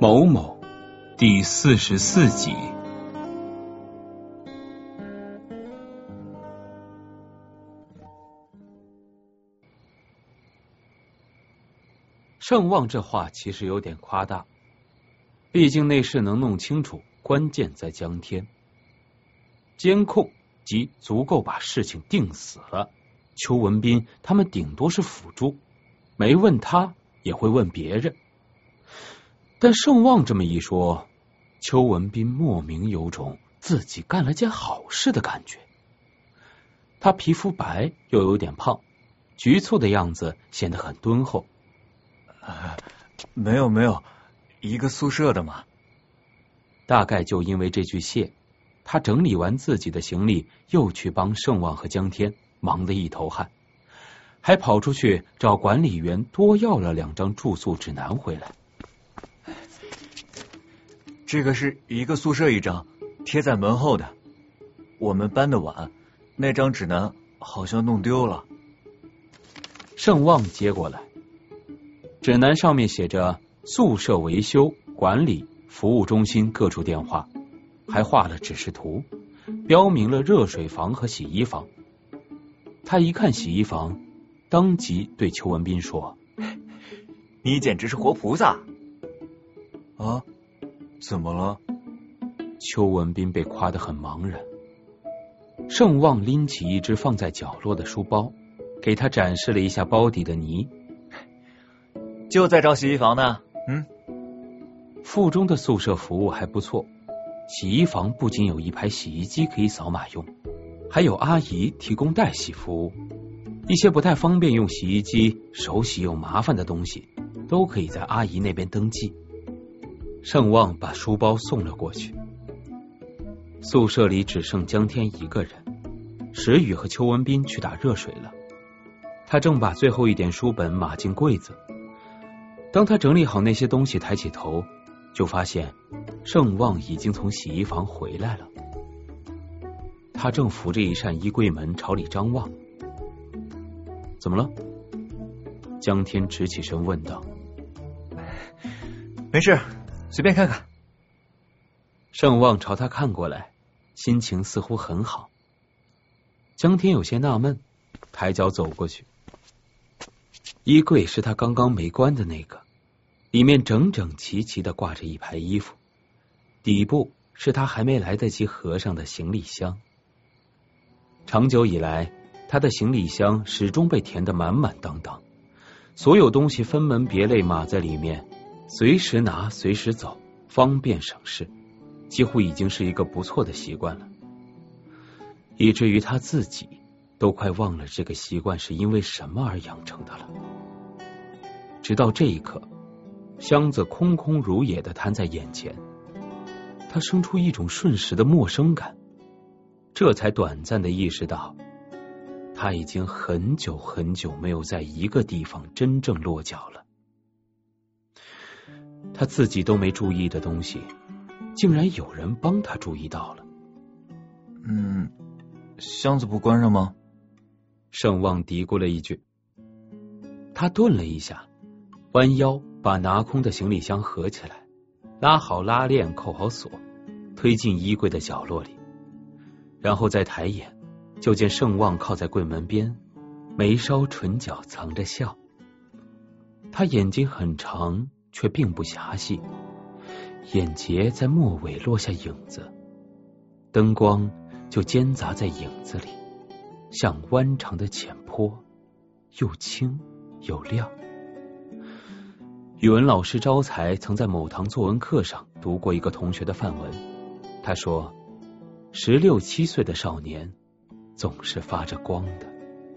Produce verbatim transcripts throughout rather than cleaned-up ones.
某某第四十四集。盛旺这话其实有点夸大，毕竟那事能弄清楚，关键在江天。监控即足够把事情定死了，邱文斌他们顶多是辅助，没问他也会问别人。但盛旺这么一说，邱文斌莫名有种自己干了件好事的感觉。他皮肤白又有点胖，局促的样子显得很敦厚。 啊，没有没有，一个宿舍的嘛。 大概就因为这句谢，他整理完自己的行李，又去帮盛旺和江天，忙得一头汗，还跑出去找管理员多要了两张住宿指南回来。 这个是一个宿舍一张，贴在门后的。我们搬的晚，那张指南好像弄丢了。 盛旺接过来，指南上面写着宿舍维修、管理、服务中心各处电话，还画了指示图，标明了热水房和洗衣房。他一看洗衣房，当即对邱文斌说：“ 你简直是活菩萨！”啊？怎么了？ 邱文斌被夸得很茫然。盛旺拎起一只放在角落的书包，给他展示了一下包底的泥。 就在找洗衣房呢。嗯， 附中的宿舍服务还不错，洗衣房不仅有一排洗衣机可以扫码用，还有阿姨提供代洗服务。一些不太方便用洗衣机、手洗又麻烦的东西，都可以在阿姨那边登记。盛旺把书包送了过去。宿舍里只剩江天一个人，石宇和邱文斌去打热水了。他正把最后一点书本码进柜子。当他整理好那些东西，抬起头，就发现盛旺已经从洗衣房回来了。他正扶着一扇衣柜门朝里张望。怎么了？江天直起身问道。 没事，随便看看。 盛旺朝他看过来，心情似乎很好。江天有些纳闷，抬脚走过去。衣柜是他刚刚没关的那个，里面整整齐齐的挂着一排衣服，底部是他还没来得及合上的行李箱。长久以来，他的行李箱始终被填得满满当当，所有东西分门别类码在里面，随时拿随时走，方便省事，几乎已经是一个不错的习惯了，以至于他自己都快忘了这个习惯是因为什么而养成的了。直到这一刻，箱子空空如也的摊在眼前，他生出一种瞬时的陌生感，这才短暂的意识到他已经很久很久没有在一个地方真正落脚了。他自己都没注意的东西，竟然有人帮他注意到了。 嗯，箱子不关上吗？ 盛旺嘀咕了一句。他顿了一下，弯腰把拿空的行李箱合起来，拉好拉链，扣好锁，推进衣柜的角落里，然后再抬眼，就见盛旺靠在柜门边，眉梢唇角藏着笑。他眼睛很长，却并不狭细，眼睫在末尾落下影子，灯光就间杂在影子里，像弯长的浅坡，又清又亮。语文老师招财曾在某堂作文课上读过一个同学的范文，他说十六七岁的少年总是发着光的。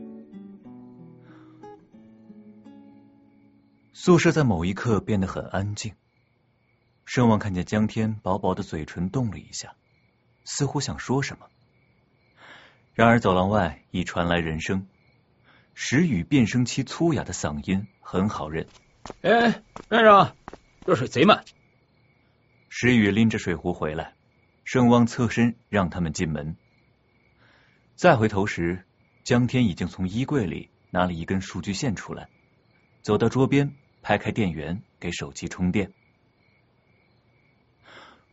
宿舍在某一刻变得很安静。盛旺看见江天薄薄的嘴唇动了一下，似乎想说什么。然而走廊外已传来人声，石宇变声期粗哑的嗓音很好认。 哎，先生，热水贼满。 石宇拎着水壶回来，盛旺侧身让他们进门。再回头时，江天已经从衣柜里拿了一根数据线出来，走到桌边，拍开电源给手机充电。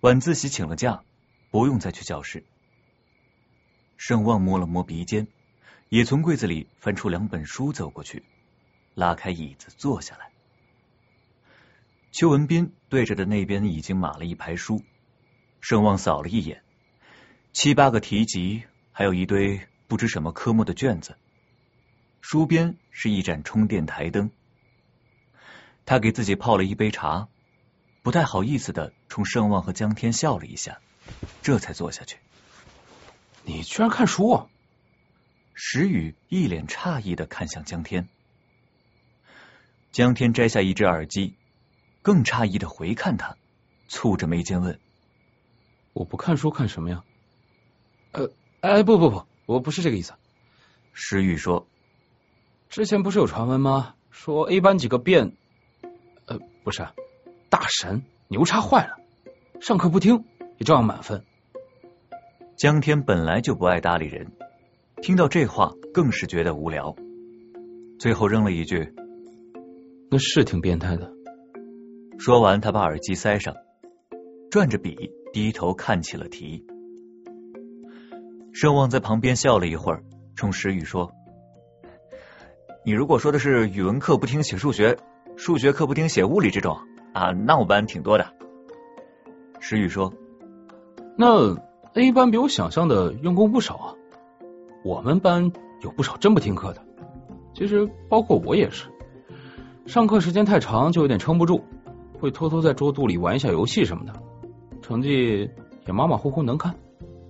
晚自习请了假，不用再去教室。盛望摸了摸鼻尖，也从柜子里翻出两本书走过去，拉开椅子坐下来。邱文斌对着的那边已经码了一排书，盛望扫了一眼，七八个题集，还有一堆不知什么科目的卷子。书边是一盏充电台灯。他给自己泡了一杯茶，不太好意思的冲盛望和江天笑了一下，这才坐下去。 你居然看书啊！ 石宇一脸诧异的看向江天。江天摘下一只耳机，更诧异的回看他，蹙着眉间问： 我不看书看什么呀？呃，哎，不不不，我不是这个意思。 石宇说： 之前不是有传闻吗？说 A 班几个变，呃，不是，大神牛叉坏了，上课不听也照样满分。 江天本来就不爱搭理人，听到这话更是觉得无聊，最后扔了一句： 那是挺变态的。 说完他把耳机塞上，转着笔低头看起了题。盛望在旁边笑了一会儿，冲石宇说：你如果说的是语文课不听写数学，数学课不听写物理这种啊，那我班挺多的。石宇说： 那 A 班比我想象的用功不少啊，我们班有不少真不听课的，其实包括我也是，上课时间太长就有点撑不住，会偷偷在桌肚里玩一下游戏什么的，成绩也马马虎虎能看。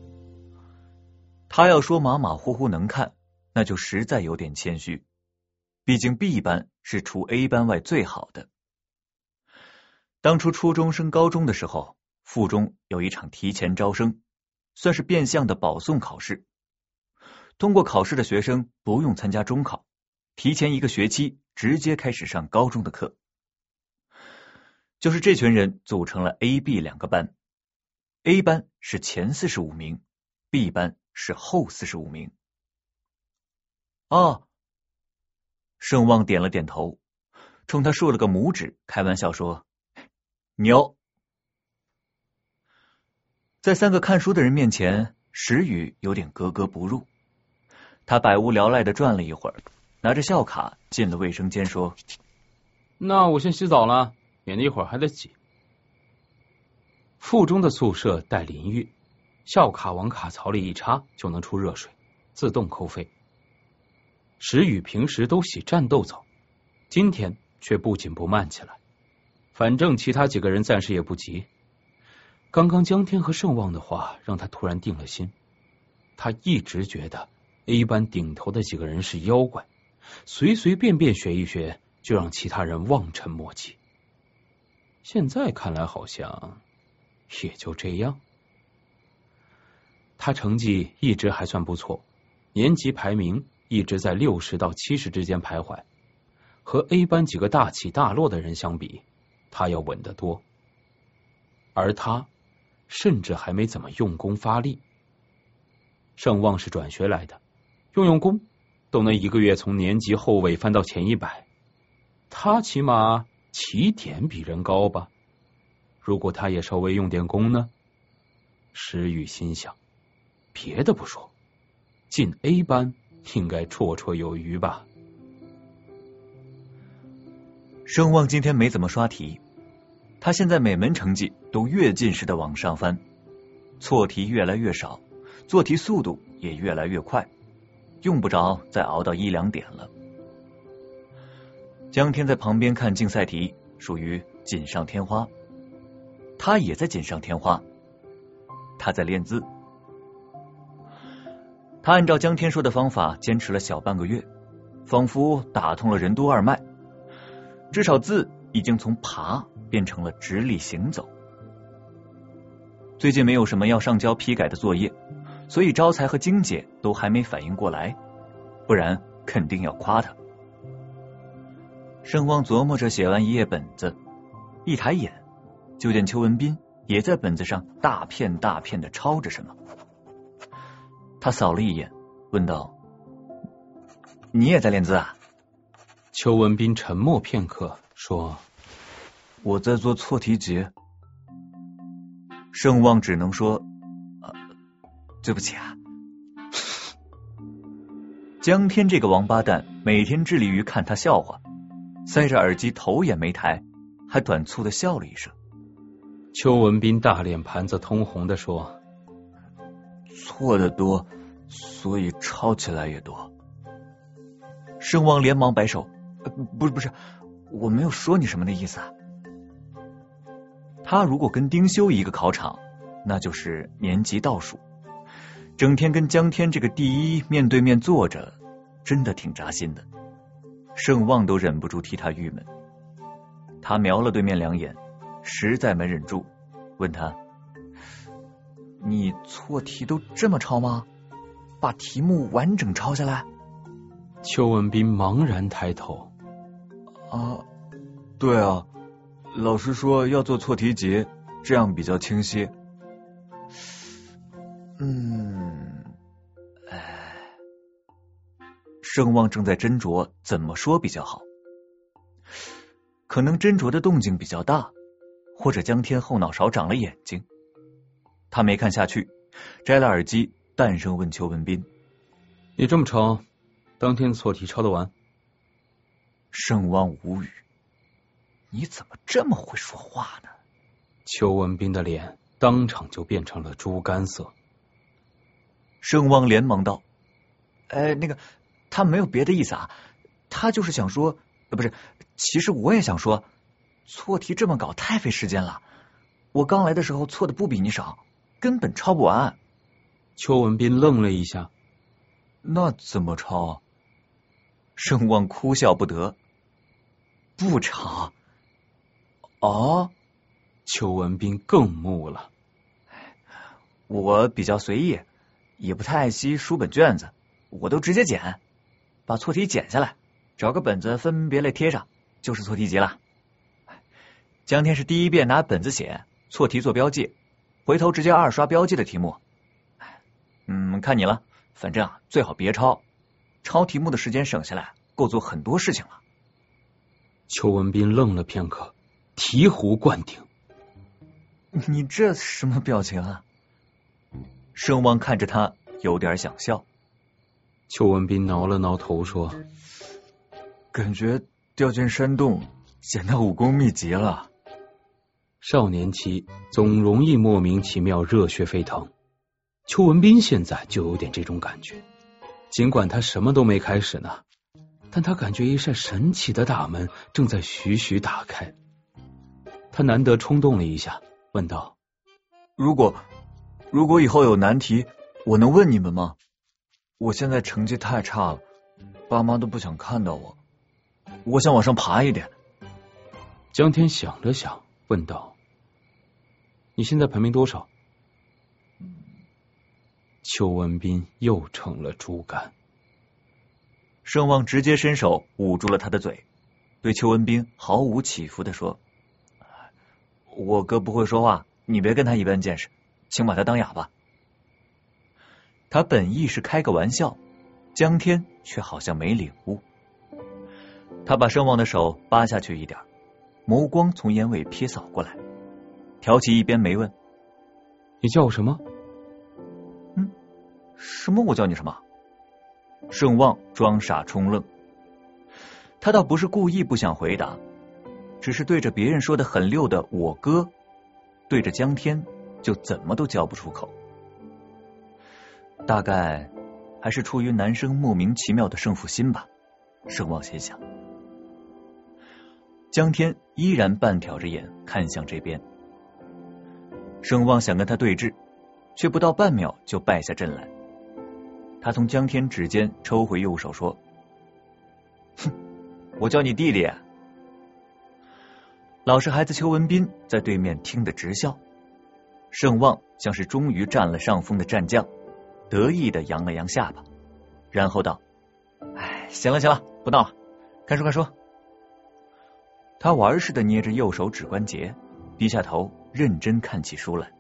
他要说马马虎虎能看，那就实在有点谦虚，毕竟 B 班是除 A 班外最好的。当初初中升高中的时候，附中有一场提前招生，算是变相的保送考试。通过考试的学生不用参加中考，提前一个学期直接开始上高中的课。就是这群人组成了 A、B 两个班， A 班是前四十五名， B 班是后四十五名。哦，盛望点了点头，冲他竖了个拇指，开玩笑说：牛。在三个看书的人面前，石宇有点格格不入。他百无聊赖的转了一会儿，拿着校卡进了卫生间说： 那我先洗澡了，免得一会儿还得挤。附中的宿舍带淋浴，校卡往卡槽里一插就能出热水，自动扣费。石宇平时都洗战斗澡，今天却不紧不慢起来，反正其他几个人暂时也不急。刚刚江天和盛望的话让他突然定了心，他一直觉得 A 班顶头的几个人是妖怪，随随便便学一学就让其他人望尘莫及。现在看来好像也就这样。他成绩一直还算不错，年级排名一直在六十到七十之间徘徊，和 A 班几个大起大落的人相比，他要稳得多。而他甚至还没怎么用功发力。盛望是转学来的，用用功都能一个月从年级后尾翻到前一百，他起码起点比人高吧？如果他也稍微用点功呢？石宇心想，别的不说，进 A 班应该绰绰有余吧。 盛望今天没怎么刷题，他现在每门成绩都跃进式的往上翻，错题越来越少，做题速度也越来越快，用不着再熬到一两点了。江天在旁边看竞赛题，属于锦上添花，他也在锦上添花，他在练字。他按照江天说的方法坚持了小半个月，仿佛打通了任督二脉，至少字已经从爬变成了直立行走。最近没有什么要上交批改的作业，所以招财和金姐都还没反应过来，不然肯定要夸他。盛望琢磨着写完一页本子，一抬眼就见邱文斌也在本子上大片大片的抄着什么。他扫了一眼，问道：你也在练字啊？ 邱文斌沉默片刻，说： 我在做错题集。 盛旺只能说、呃、对不起啊。江天这个王八蛋每天致力于看他笑话，塞着耳机头也没抬，还短促的笑了一声。 邱文斌大脸盘子通红的说， 错的多，所以抄起来也多。盛旺连忙摆手，呃、不是不是，我没有说你什么的意思啊。他如果跟丁修一个考场，那就是年级倒数，整天跟江天这个第一面对面坐着，真的挺扎心的。盛旺都忍不住替他郁闷。他瞄了对面两眼，实在没忍住，问他，你错题都这么抄吗？把题目完整抄下来？ 邱文斌茫然抬头， 啊，对啊，老师说要做错题集，这样比较清晰。嗯，哎，盛旺正在斟酌怎么说比较好，可能斟酌的动静比较大，或者江天后脑勺长了眼睛。他没看下去，摘了耳机，淡声问邱文斌， 你这么抄，当天的错题抄得完？ 盛旺无语，你怎么这么会说话呢？ 邱文斌的脸当场就变成了猪肝色。 盛旺连忙道，呃，那个他没有别的意思啊，他就是想说，呃，不是，其实我也想说，错题这么搞太费时间了，我刚来的时候错的不比你少，根本抄不完。 邱文斌愣了一下， 那怎么抄？盛旺哭笑不得，不抄。哦， 邱文斌更木了。 我比较随意，也不太爱惜书本卷子，我都直接剪，把错题剪下来，找个本子分门别类贴上，就是错题集了。江天是第一遍拿本子写，错题做标记，回头直接二刷标记的题目。嗯，看你了，反正啊，最好别抄，抄题目的时间省下来，够做很多事情了。 邱文斌愣了片刻，醍醐灌顶。 你这什么表情啊？盛旺看着他，有点想笑。 邱文斌挠了挠头说， 感觉掉进山洞，捡到武功秘籍了。 少年期总容易莫名其妙热血沸腾，邱文斌现在就有点这种感觉。尽管他什么都没开始呢，但他感觉一扇神奇的大门正在徐徐打开。他难得冲动了一下，问道， 如果如果以后有难题，我能问你们吗？我现在成绩太差了，爸妈都不想看到我，我想往上爬一点。 江天想了想，问道，你现在排名多少？邱文斌又成了猪肝。 盛旺直接伸手捂住了他的嘴，对邱文斌毫无起伏的说，我哥不会说话，你别跟他一般见识，请把他当哑巴。他本意是开个玩笑，江天却好像没领悟。他把盛旺的手扒下去一点，眸光从烟尾瞥扫过来，挑起一边眉问， 你叫我什么？ 嗯，什么我叫你什么？盛旺装傻充愣，他倒不是故意不想回答，只是对着别人说的很溜的我哥，对着江天就怎么都叫不出口。大概还是出于男生莫名其妙的胜负心吧，盛旺心想。江天依然半挑着眼看向这边，盛旺想跟他对峙，却不到半秒就败下阵来。他从江天指尖抽回右手说，哼，我叫你弟弟。老实孩子邱文斌在对面听得直笑，盛旺像是终于占了上风的战将，得意的扬了扬下巴，然后道，哎，行了行了，不闹了，看书看书。他玩似的捏着右手指关节，低下头认真看起书来。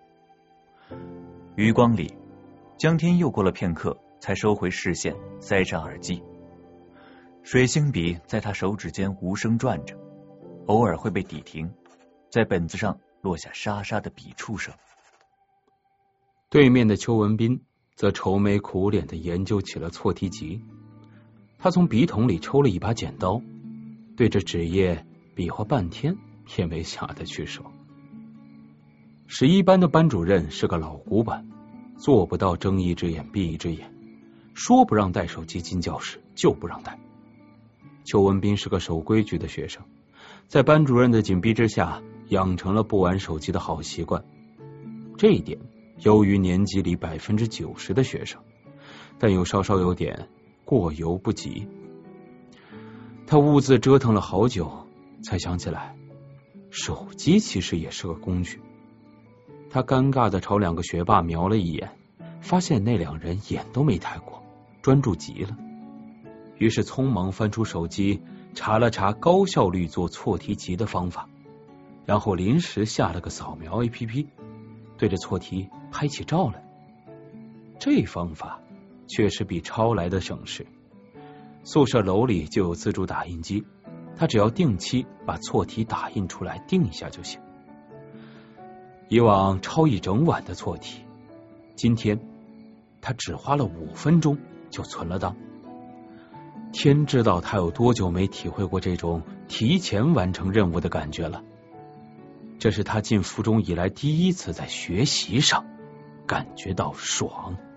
余光里，江天又过了片刻才收回视线，塞上耳机。水星笔在他手指间无声转着，偶尔会被抵停，在本子上落下沙沙的笔触声。 对面的邱文斌则愁眉苦脸的研究起了错题集。他从笔筒里抽了一把剪刀，对着纸页比划半天，也没下得去手。十一班的班主任是个老古板，做不到睁一只眼闭一只眼，说不让带手机进教室就不让带。邱文斌是个守规矩的学生，在班主任的紧逼之下，养成了不玩手机的好习惯。这一点优于年级里百分之九十的学生，但又稍稍有点过犹不及。他兀自折腾了好久，才想起来，手机其实也是个工具。他尴尬的朝两个学霸瞄了一眼，发现那两人眼都没抬过，专注极了。于是匆忙翻出手机，查了查高效率做错题集的方法，然后临时下了个扫描 A P P， 对着错题拍起照来。这方法确实比抄来的省事。宿舍楼里就有自助打印机，他只要定期把错题打印出来定一下就行。以往抄一整晚的错题，今天他只花了五分钟就存了档。天知道他有多久没体会过这种提前完成任务的感觉了。这是他进附中以来第一次在学习上感觉到爽。